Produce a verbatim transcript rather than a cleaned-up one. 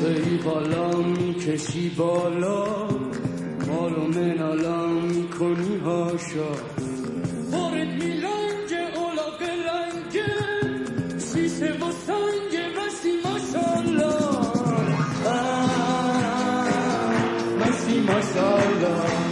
ای بالا میکشی بالا مالو منالا میکنی هاشا بارد میلنگه اولا بلنگه سیسه و سنگه مسی ماشالله مسی ماشالله